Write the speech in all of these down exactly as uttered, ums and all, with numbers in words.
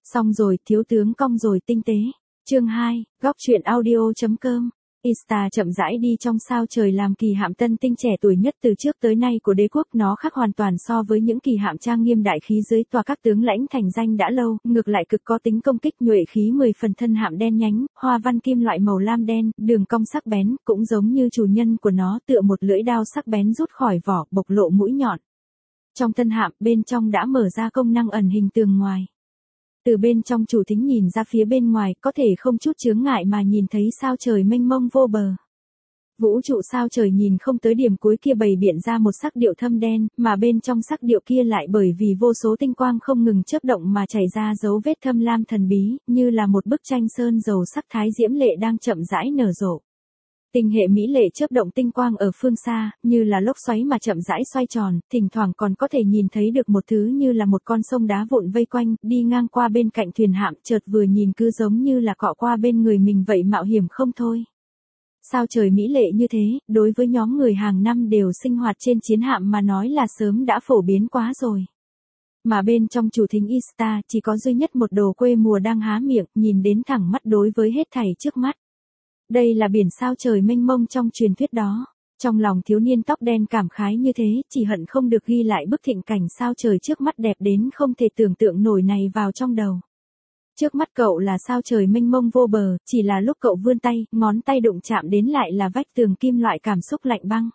Xong rồi, thiếu tướng cong rồi tinh tế. Chương hai, góc truyện audio chấm com. Ista chậm rãi đi trong sao trời làm kỳ hạm tân tinh trẻ tuổi nhất từ trước tới nay của đế quốc, nó khác hoàn toàn so với những kỳ hạm trang nghiêm đại khí dưới tòa các tướng lãnh thành danh đã lâu, ngược lại cực có tính công kích nhuệ khí mười phần. Thân hạm đen nhánh, hoa văn kim loại màu lam đen, đường cong sắc bén, cũng giống như chủ nhân của nó, tựa một lưỡi đao sắc bén rút khỏi vỏ, bộc lộ mũi nhọn. Trong thân hạm, bên trong đã mở ra công năng ẩn hình tường ngoài. Từ bên trong chủ thính nhìn ra phía bên ngoài, có thể không chút chướng ngại mà nhìn thấy sao trời mênh mông vô bờ. Vũ trụ sao trời nhìn không tới điểm cuối kia bày biện ra một sắc điệu thâm đen, mà bên trong sắc điệu kia lại bởi vì vô số tinh quang không ngừng chớp động mà chảy ra dấu vết thâm lam thần bí, như là một bức tranh sơn dầu sắc thái diễm lệ đang chậm rãi nở rộ. Tinh hệ mỹ lệ chớp động tinh quang ở phương xa, như là lốc xoáy mà chậm rãi xoay tròn, thỉnh thoảng còn có thể nhìn thấy được một thứ như là một con sông đá vụn vây quanh, đi ngang qua bên cạnh thuyền hạm, chợt vừa nhìn cứ giống như là cọ qua bên người mình vậy, mạo hiểm không thôi. Sao trời mỹ lệ như thế, đối với nhóm người hàng năm đều sinh hoạt trên chiến hạm mà nói là sớm đã phổ biến quá rồi. Mà bên trong chủ thính Ista chỉ có duy nhất một đồ quê mùa đang há miệng, nhìn đến thẳng mắt đối với hết thảy trước mắt. Đây là biển sao trời mênh mông trong truyền thuyết đó. Trong lòng thiếu niên tóc đen cảm khái như thế, chỉ hận không được ghi lại bức thịnh cảnh sao trời trước mắt đẹp đến không thể tưởng tượng nổi này vào trong đầu. Trước mắt cậu là sao trời mênh mông vô bờ, chỉ là lúc cậu vươn tay, ngón tay đụng chạm đến lại là vách tường kim loại cảm xúc lạnh băng.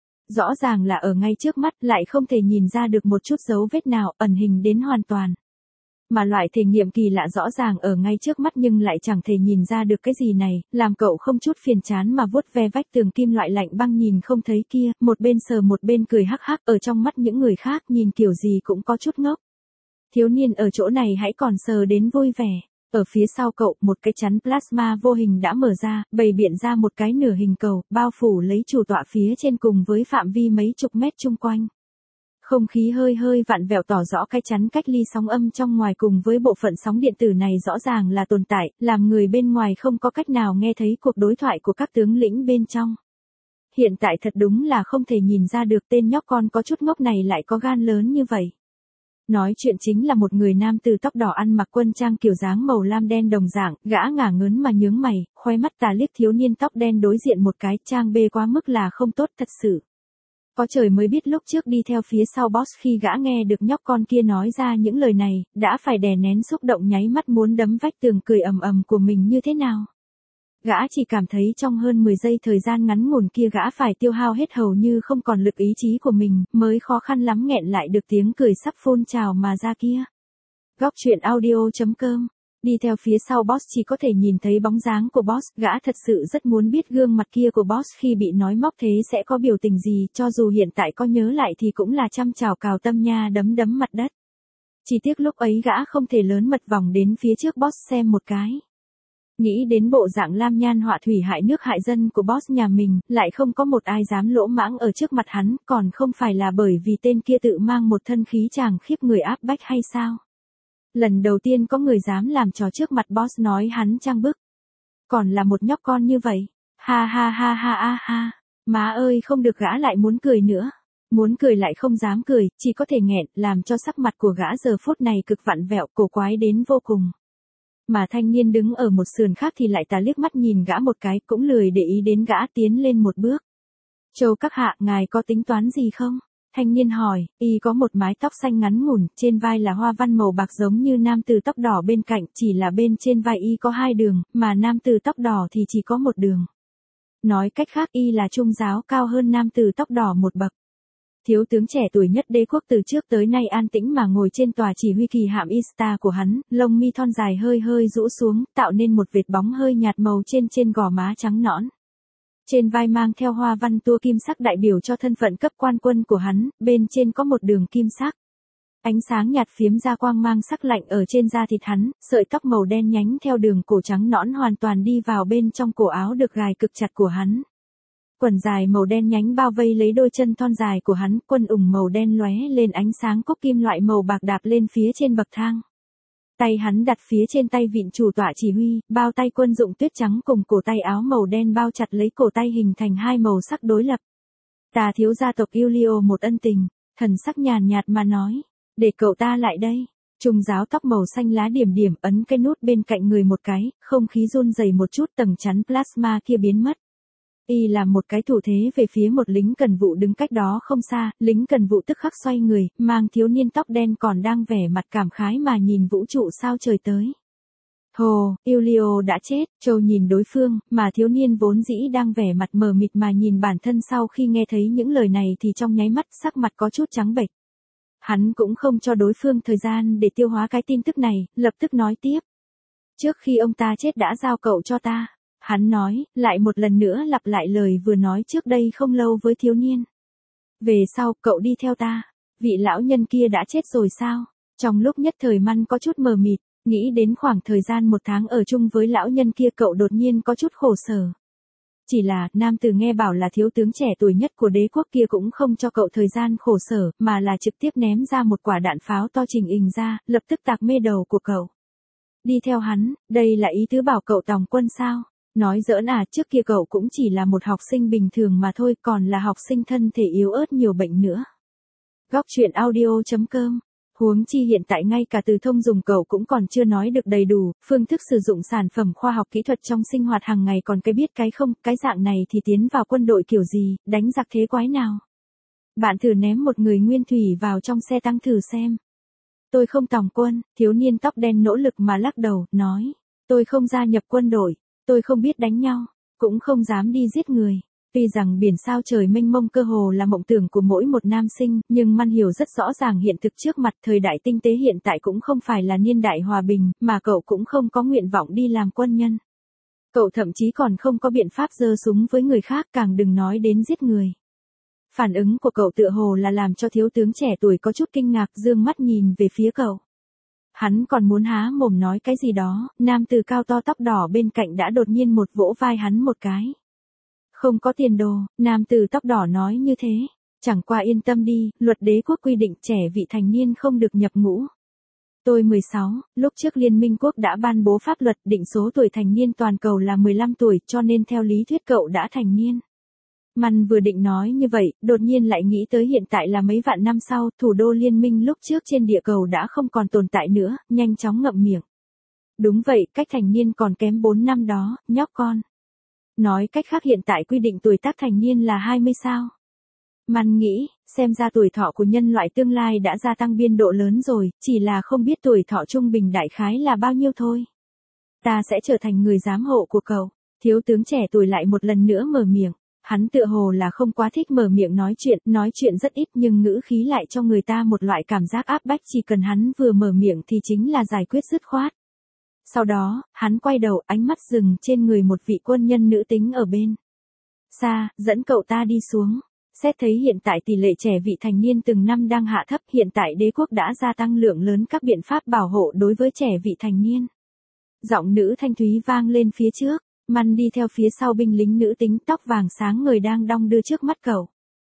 Rõ ràng là ở ngay trước mắt, lại không thể nhìn ra được một chút dấu vết nào, ẩn hình đến hoàn toàn. Mà loại thể nghiệm kỳ lạ rõ ràng ở ngay trước mắt nhưng lại chẳng thể nhìn ra được cái gì này, làm cậu không chút phiền chán mà vuốt ve vách tường kim loại lạnh băng nhìn không thấy kia, một bên sờ một bên cười hắc hắc, ở trong mắt những người khác nhìn kiểu gì cũng có chút ngốc. Thiếu niên ở chỗ này hãy còn sờ đến vui vẻ. Ở phía sau cậu, một cái chắn plasma vô hình đã mở ra, bày biện ra một cái nửa hình cầu, bao phủ lấy chủ tọa phía trên cùng với phạm vi mấy chục mét chung quanh. Không khí hơi hơi vặn vẹo tỏ rõ cái chắn cách ly sóng âm trong ngoài cùng với bộ phận sóng điện tử này rõ ràng là tồn tại, làm người bên ngoài không có cách nào nghe thấy cuộc đối thoại của các tướng lĩnh bên trong. Hiện tại thật đúng là không thể nhìn ra được tên nhóc con có chút ngốc này lại có gan lớn như vậy. Nói chuyện chính là một người nam từ tóc đỏ ăn mặc quân trang kiểu dáng màu lam đen đồng dạng, gã ngả ngớn mà nhướng mày, khoe mắt tà liếc thiếu niên tóc đen đối diện một cái, trang bê quá mức là không tốt thật sự. Có trời mới biết lúc trước đi theo phía sau boss khi gã nghe được nhóc con kia nói ra những lời này, đã phải đè nén xúc động nháy mắt muốn đấm vách tường cười ầm ầm của mình như thế nào. Gã chỉ cảm thấy trong hơn mười giây thời gian ngắn ngủn kia gã phải tiêu hao hết hầu như không còn lực ý chí của mình, mới khó khăn lắm nghẹn lại được tiếng cười sắp phun trào mà ra kia. Góc truyện audio chấm com. Đi theo phía sau boss chỉ có thể nhìn thấy bóng dáng của boss, gã thật sự rất muốn biết gương mặt kia của boss khi bị nói móc thế sẽ có biểu tình gì, cho dù hiện tại có nhớ lại thì cũng là trăm trào cào tâm nha đấm đấm mặt đất. Chỉ tiếc lúc ấy gã không thể lớn mật vòng đến phía trước boss xem một cái. Nghĩ đến bộ dạng lam nhan họa thủy hại nước hại dân của boss nhà mình, lại không có một ai dám lỗ mãng ở trước mặt hắn, còn không phải là bởi vì tên kia tự mang một thân khí chàng khiếp người áp bách hay sao? Lần đầu tiên có người dám làm trò trước mặt boss nói hắn trang bức. Còn là một nhóc con như vậy. Ha ha ha ha ha ha. Má ơi không được, gã lại muốn cười nữa. Muốn cười lại không dám cười, chỉ có thể nghẹn, làm cho sắc mặt của gã giờ phút này cực vặn vẹo, cổ quái đến vô cùng. Mà thanh niên đứng ở một sườn khác thì lại tà liếc mắt nhìn gã một cái, cũng lười để ý đến gã, tiến lên một bước. Châu các hạ, ngài có tính toán gì không? Thanh niên hỏi, y có một mái tóc xanh ngắn ngủn, trên vai là hoa văn màu bạc giống như nam tử tóc đỏ bên cạnh, chỉ là bên trên vai y có hai đường, mà nam tử tóc đỏ thì chỉ có một đường. Nói cách khác y là trung giáo cao hơn nam tử tóc đỏ một bậc. Thiếu tướng trẻ tuổi nhất đế quốc từ trước tới nay an tĩnh mà ngồi trên tòa chỉ huy kỳ hạm Ista của hắn, lông mi thon dài hơi hơi rũ xuống, tạo nên một vệt bóng hơi nhạt màu trên trên gò má trắng nõn. Trên vai mang theo hoa văn tua kim sắc đại biểu cho thân phận cấp quan quân của hắn, bên trên có một đường kim sắc. Ánh sáng nhạt phiếm ra quang mang sắc lạnh ở trên da thịt hắn, sợi tóc màu đen nhánh theo đường cổ trắng nõn hoàn toàn đi vào bên trong cổ áo được gài cực chặt của hắn. Quần dài màu đen nhánh bao vây lấy đôi chân thon dài của hắn, quần ủng màu đen lóe lên ánh sáng cúc kim loại màu bạc đạp lên phía trên bậc thang. Tay hắn đặt phía trên tay vịn chủ tọa chỉ huy, bao tay quân dụng tuyết trắng cùng cổ tay áo màu đen bao chặt lấy cổ tay hình thành hai màu sắc đối lập. Ta thiếu gia tộc Yulio một ân tình, thần sắc nhàn nhạt mà nói, để cậu ta lại đây. Trung giáo tóc màu xanh lá điểm điểm ấn cái nút bên cạnh người một cái, không khí run rẩy một chút tầng chắn plasma kia biến mất. Y làm một cái thủ thế về phía một lính cần vụ đứng cách đó không xa, lính cần vụ tức khắc xoay người, mang thiếu niên tóc đen còn đang vẻ mặt cảm khái mà nhìn vũ trụ sao trời tới. Hồ, Iulio đã chết, Châu nhìn đối phương, mà thiếu niên vốn dĩ đang vẻ mặt mờ mịt mà nhìn bản thân sau khi nghe thấy những lời này thì trong nháy mắt sắc mặt có chút trắng bệch. Hắn cũng không cho đối phương thời gian để tiêu hóa cái tin tức này, lập tức nói tiếp. Trước khi ông ta chết đã giao cậu cho ta. Hắn nói, lại một lần nữa lặp lại lời vừa nói trước đây không lâu với thiếu niên. Về sau, cậu đi theo ta. Vị lão nhân kia đã chết rồi sao? Trong lúc nhất thời Măn có chút mờ mịt, nghĩ đến khoảng thời gian một tháng ở chung với lão nhân kia cậu đột nhiên có chút khổ sở. Chỉ là, nam tử nghe bảo là thiếu tướng trẻ tuổi nhất của đế quốc kia cũng không cho cậu thời gian khổ sở, mà là trực tiếp ném ra một quả đạn pháo to trình hình ra, lập tức tạc mê đầu của cậu. Đi theo hắn, đây là ý tứ bảo cậu tòng quân sao? Nói giỡn à, trước kia cậu cũng chỉ là một học sinh bình thường mà thôi, còn là học sinh thân thể yếu ớt nhiều bệnh nữa. Góc truyện audio chấm com. Huống chi hiện tại ngay cả từ thông dùng cậu cũng còn chưa nói được đầy đủ, phương thức sử dụng sản phẩm khoa học kỹ thuật trong sinh hoạt hàng ngày còn cái biết cái không, cái dạng này thì tiến vào quân đội kiểu gì, đánh giặc thế quái nào. Bạn thử ném một người nguyên thủy vào trong xe tăng thử xem. Tôi không tòng quân, thiếu niên tóc đen nỗ lực mà lắc đầu, nói. Tôi không gia nhập quân đội, tôi không biết đánh nhau, cũng không dám đi giết người. Tuy rằng biển sao trời mênh mông cơ hồ là mộng tưởng của mỗi một nam sinh, nhưng Măn hiểu rất rõ ràng hiện thực trước mặt thời đại tinh tế hiện tại cũng không phải là niên đại hòa bình, mà cậu cũng không có nguyện vọng đi làm quân nhân. Cậu thậm chí còn không có biện pháp giơ súng với người khác, càng đừng nói đến giết người. Phản ứng của cậu tựa hồ là làm cho thiếu tướng trẻ tuổi có chút kinh ngạc, dương mắt nhìn về phía cậu. Hắn còn muốn há mồm nói cái gì đó, nam tử cao to tóc đỏ bên cạnh đã đột nhiên một vỗ vai hắn một cái. Không có tiền đồ, nam tử tóc đỏ nói như thế. Chẳng qua yên tâm đi, luật đế quốc quy định trẻ vị thành niên không được nhập ngũ. Tôi mười sáu, lúc trước Liên minh quốc đã ban bố pháp luật định số tuổi thành niên toàn cầu là mười lăm tuổi, cho nên theo lý thuyết cậu đã thành niên. Măn vừa định nói như vậy, đột nhiên lại nghĩ tới hiện tại là mấy vạn năm sau, thủ đô liên minh lúc trước trên địa cầu đã không còn tồn tại nữa, nhanh chóng ngậm miệng. Đúng vậy, cách thành niên còn kém bốn năm đó, nhóc con. Nói cách khác hiện tại quy định tuổi tác thành niên là hai mươi sao. Măn nghĩ, xem ra tuổi thọ của nhân loại tương lai đã gia tăng biên độ lớn rồi, chỉ là không biết tuổi thọ trung bình đại khái là bao nhiêu thôi. Ta sẽ trở thành người giám hộ của cậu. Thiếu tướng trẻ tuổi lại một lần nữa mở miệng. Hắn tựa hồ là không quá thích mở miệng nói chuyện, nói chuyện rất ít nhưng ngữ khí lại cho người ta một loại cảm giác áp bách, chỉ cần hắn vừa mở miệng thì chính là giải quyết dứt khoát. Sau đó, hắn quay đầu, ánh mắt dừng trên người một vị quân nhân nữ tính ở bên xa, dẫn cậu ta đi xuống. Xét thấy hiện tại tỷ lệ trẻ vị thành niên từng năm đang hạ thấp, hiện tại đế quốc đã gia tăng lượng lớn các biện pháp bảo hộ đối với trẻ vị thành niên. Giọng nữ thanh thúy vang lên phía trước. Măn đi theo phía sau binh lính nữ tính tóc vàng sáng người đang đong đưa trước mắt cậu.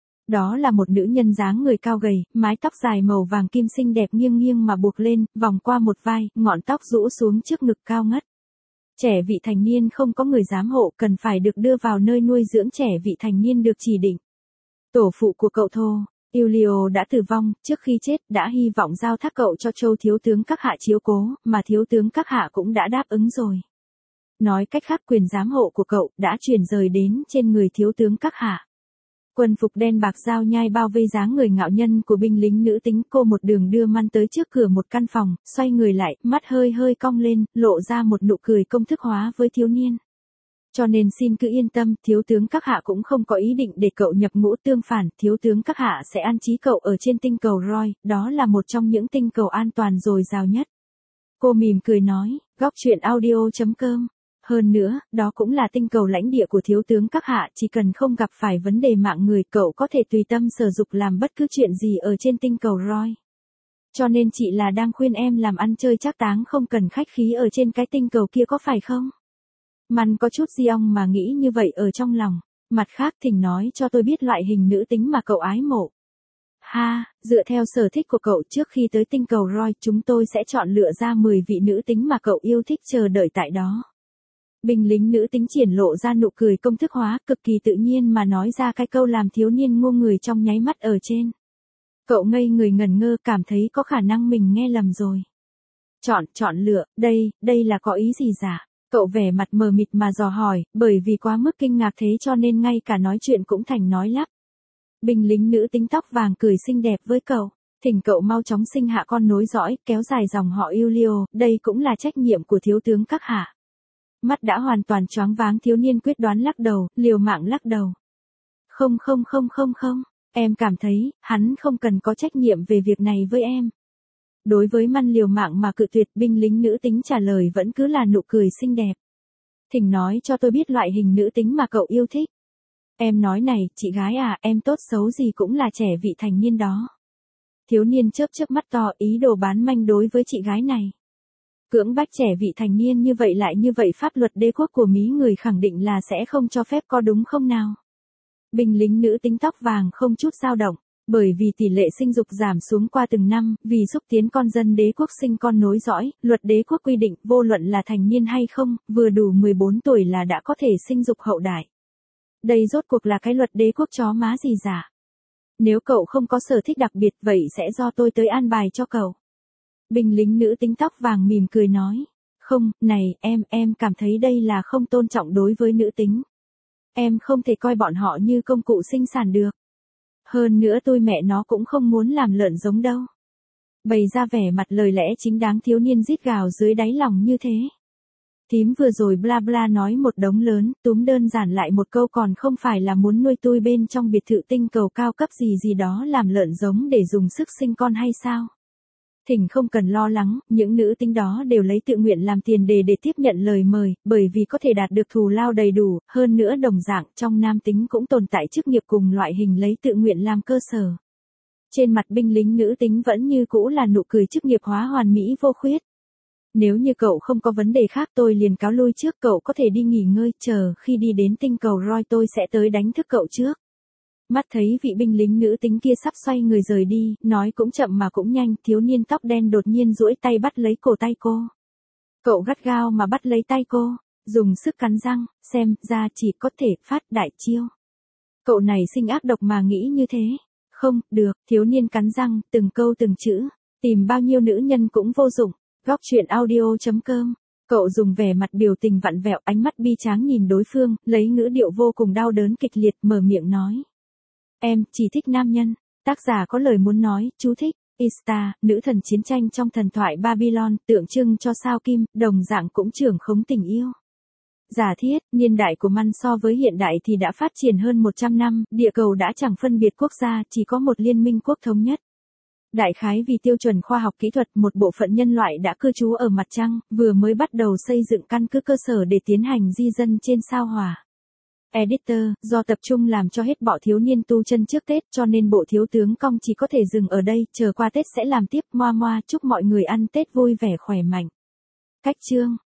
Đó là một nữ nhân dáng người cao gầy, mái tóc dài màu vàng kim xinh đẹp nghiêng nghiêng mà buộc lên, vòng qua một vai, ngọn tóc rũ xuống trước ngực cao ngất. Trẻ vị thành niên không có người giám hộ, cần phải được đưa vào nơi nuôi dưỡng trẻ vị thành niên được chỉ định. Tổ phụ của cậu Thô, Iulio đã tử vong, trước khi chết đã hy vọng giao thác cậu cho Châu thiếu tướng các hạ chiếu cố, mà thiếu tướng các hạ cũng đã đáp ứng rồi. Nói cách khác quyền giám hộ của cậu đã chuyển rời đến trên người thiếu tướng các hạ. Quân phục đen bạc dao nhai bao vây dáng người ngạo nhân của binh lính nữ tính, cô một đường đưa Măn tới trước cửa một căn phòng, xoay người lại, mắt hơi hơi cong lên, lộ ra một nụ cười công thức hóa với thiếu niên. Cho nên xin cứ yên tâm, thiếu tướng các hạ cũng không có ý định để cậu nhập ngũ, tương phản, thiếu tướng các hạ sẽ an trí cậu ở trên tinh cầu Roy, đó là một trong những tinh cầu an toàn dồi dào nhất. Cô mỉm cười nói, góc truyện audio chấm com. Hơn nữa, đó cũng là tinh cầu lãnh địa của thiếu tướng các hạ, chỉ cần không gặp phải vấn đề mạng người, cậu có thể tùy tâm sở dục làm bất cứ chuyện gì ở trên tinh cầu Roy. Cho nên chị là đang khuyên em làm ăn chơi trác táng không cần khách khí ở trên cái tinh cầu kia có phải không? Măn có chút di ong mà nghĩ như vậy ở trong lòng. Mặt khác thỉnh nói cho tôi biết loại hình nữ tính mà cậu ái mộ. Ha, dựa theo sở thích của cậu, trước khi tới tinh cầu Roy chúng tôi sẽ chọn lựa ra mười vị nữ tính mà cậu yêu thích chờ đợi tại đó. Binh lính nữ tính triển lộ ra nụ cười công thức hóa, cực kỳ tự nhiên mà nói ra cái câu làm thiếu niên ngu người trong nháy mắt ở trên. Cậu ngây người ngẩn ngơ, cảm thấy có khả năng mình nghe lầm rồi. Chọn, chọn lựa, đây, đây là có ý gì giả? Cậu vẻ mặt mờ mịt mà dò hỏi, bởi vì quá mức kinh ngạc thế cho nên ngay cả nói chuyện cũng thành nói lắp. Binh lính nữ tính tóc vàng cười xinh đẹp với cậu. Thỉnh cậu mau chóng sinh hạ con nối dõi, kéo dài dòng họ Iulio, đây cũng là trách nhiệm của thiếu tướng các hạ. Mắt đã hoàn toàn choáng váng thiếu niên quyết đoán lắc đầu, liều mạng lắc đầu. Không không không không không, em cảm thấy, hắn không cần có trách nhiệm về việc này với em. Đối với Man liều mạng mà cự tuyệt, binh lính nữ tính trả lời vẫn cứ là nụ cười xinh đẹp. Thỉnh nói cho tôi biết loại hình nữ tính mà cậu yêu thích. Em nói này, chị gái à, em tốt xấu gì cũng là trẻ vị thành niên đó. Thiếu niên chớp chớp mắt to, ý đồ bán manh đối với chị gái này. Cưỡng bách trẻ vị thành niên như vậy lại như vậy pháp luật đế quốc của Mí người khẳng định là sẽ không cho phép, có đúng không nào? Binh lính nữ tính tóc vàng không chút dao động, bởi vì tỷ lệ sinh dục giảm xuống qua từng năm, vì xúc tiến con dân đế quốc sinh con nối dõi, luật đế quốc quy định vô luận là thành niên hay không, vừa đủ mười bốn tuổi là đã có thể sinh dục hậu đại. Đây rốt cuộc là cái luật đế quốc chó má gì giả? Nếu cậu không có sở thích đặc biệt vậy sẽ do tôi tới an bài cho cậu. Binh lính nữ tính tóc vàng mỉm cười nói. Không, này, em, em cảm thấy đây là không tôn trọng đối với nữ tính. Em không thể coi bọn họ như công cụ sinh sản được. Hơn nữa tôi mẹ nó cũng không muốn làm lợn giống đâu. Bày ra vẻ mặt lời lẽ chính đáng thiếu niên rít gào dưới đáy lòng như thế. Thím vừa rồi bla bla nói một đống lớn, túm đơn giản lại một câu còn không phải là muốn nuôi tôi bên trong biệt thự tinh cầu cao cấp gì gì đó làm lợn giống để dùng sức sinh con hay sao? Thỉnh không cần lo lắng, những nữ tính đó đều lấy tự nguyện làm tiền đề để tiếp nhận lời mời, bởi vì có thể đạt được thù lao đầy đủ, hơn nữa đồng dạng trong nam tính cũng tồn tại chức nghiệp cùng loại hình lấy tự nguyện làm cơ sở. Trên mặt binh lính nữ tính vẫn như cũ là nụ cười chức nghiệp hóa hoàn mỹ vô khuyết. Nếu như cậu không có vấn đề khác tôi liền cáo lui trước, cậu có thể đi nghỉ ngơi, chờ khi đi đến tinh cầu Roy tôi sẽ tới đánh thức cậu trước. Mắt thấy vị binh lính nữ tính kia sắp xoay người rời đi, nói cũng chậm mà cũng nhanh, thiếu niên tóc đen đột nhiên duỗi tay bắt lấy cổ tay cô. Cậu gắt gao mà bắt lấy tay cô, dùng sức cắn răng, xem ra chỉ có thể phát đại chiêu. Cậu này sinh ác độc mà nghĩ như thế. Không, được, thiếu niên cắn răng, từng câu từng chữ, tìm bao nhiêu nữ nhân cũng vô dụng. Góc truyện audio chấm com. Cậu dùng vẻ mặt biểu tình vặn vẹo, ánh mắt bi tráng nhìn đối phương, lấy ngữ điệu vô cùng đau đớn kịch liệt mở miệng nói. Em chỉ thích nam nhân. Tác giả có lời muốn nói, chú thích. Ishtar, nữ thần chiến tranh trong thần thoại Babylon, tượng trưng cho sao kim, đồng dạng cũng trưởng khống tình yêu. Giả thiết, niên đại của Man so với hiện đại thì đã phát triển hơn một trăm năm, địa cầu đã chẳng phân biệt quốc gia, chỉ có một liên minh quốc thống nhất. Đại khái vì tiêu chuẩn khoa học kỹ thuật, một bộ phận nhân loại đã cư trú ở mặt trăng, vừa mới bắt đầu xây dựng căn cứ cơ sở để tiến hành di dân trên sao Hỏa. Editor, do tập trung làm cho hết bọ thiếu niên tu chân trước Tết cho nên bộ thiếu tướng cong chỉ có thể dừng ở đây, chờ qua Tết sẽ làm tiếp. Moa moa, chúc mọi người ăn Tết vui vẻ khỏe mạnh. Cách chương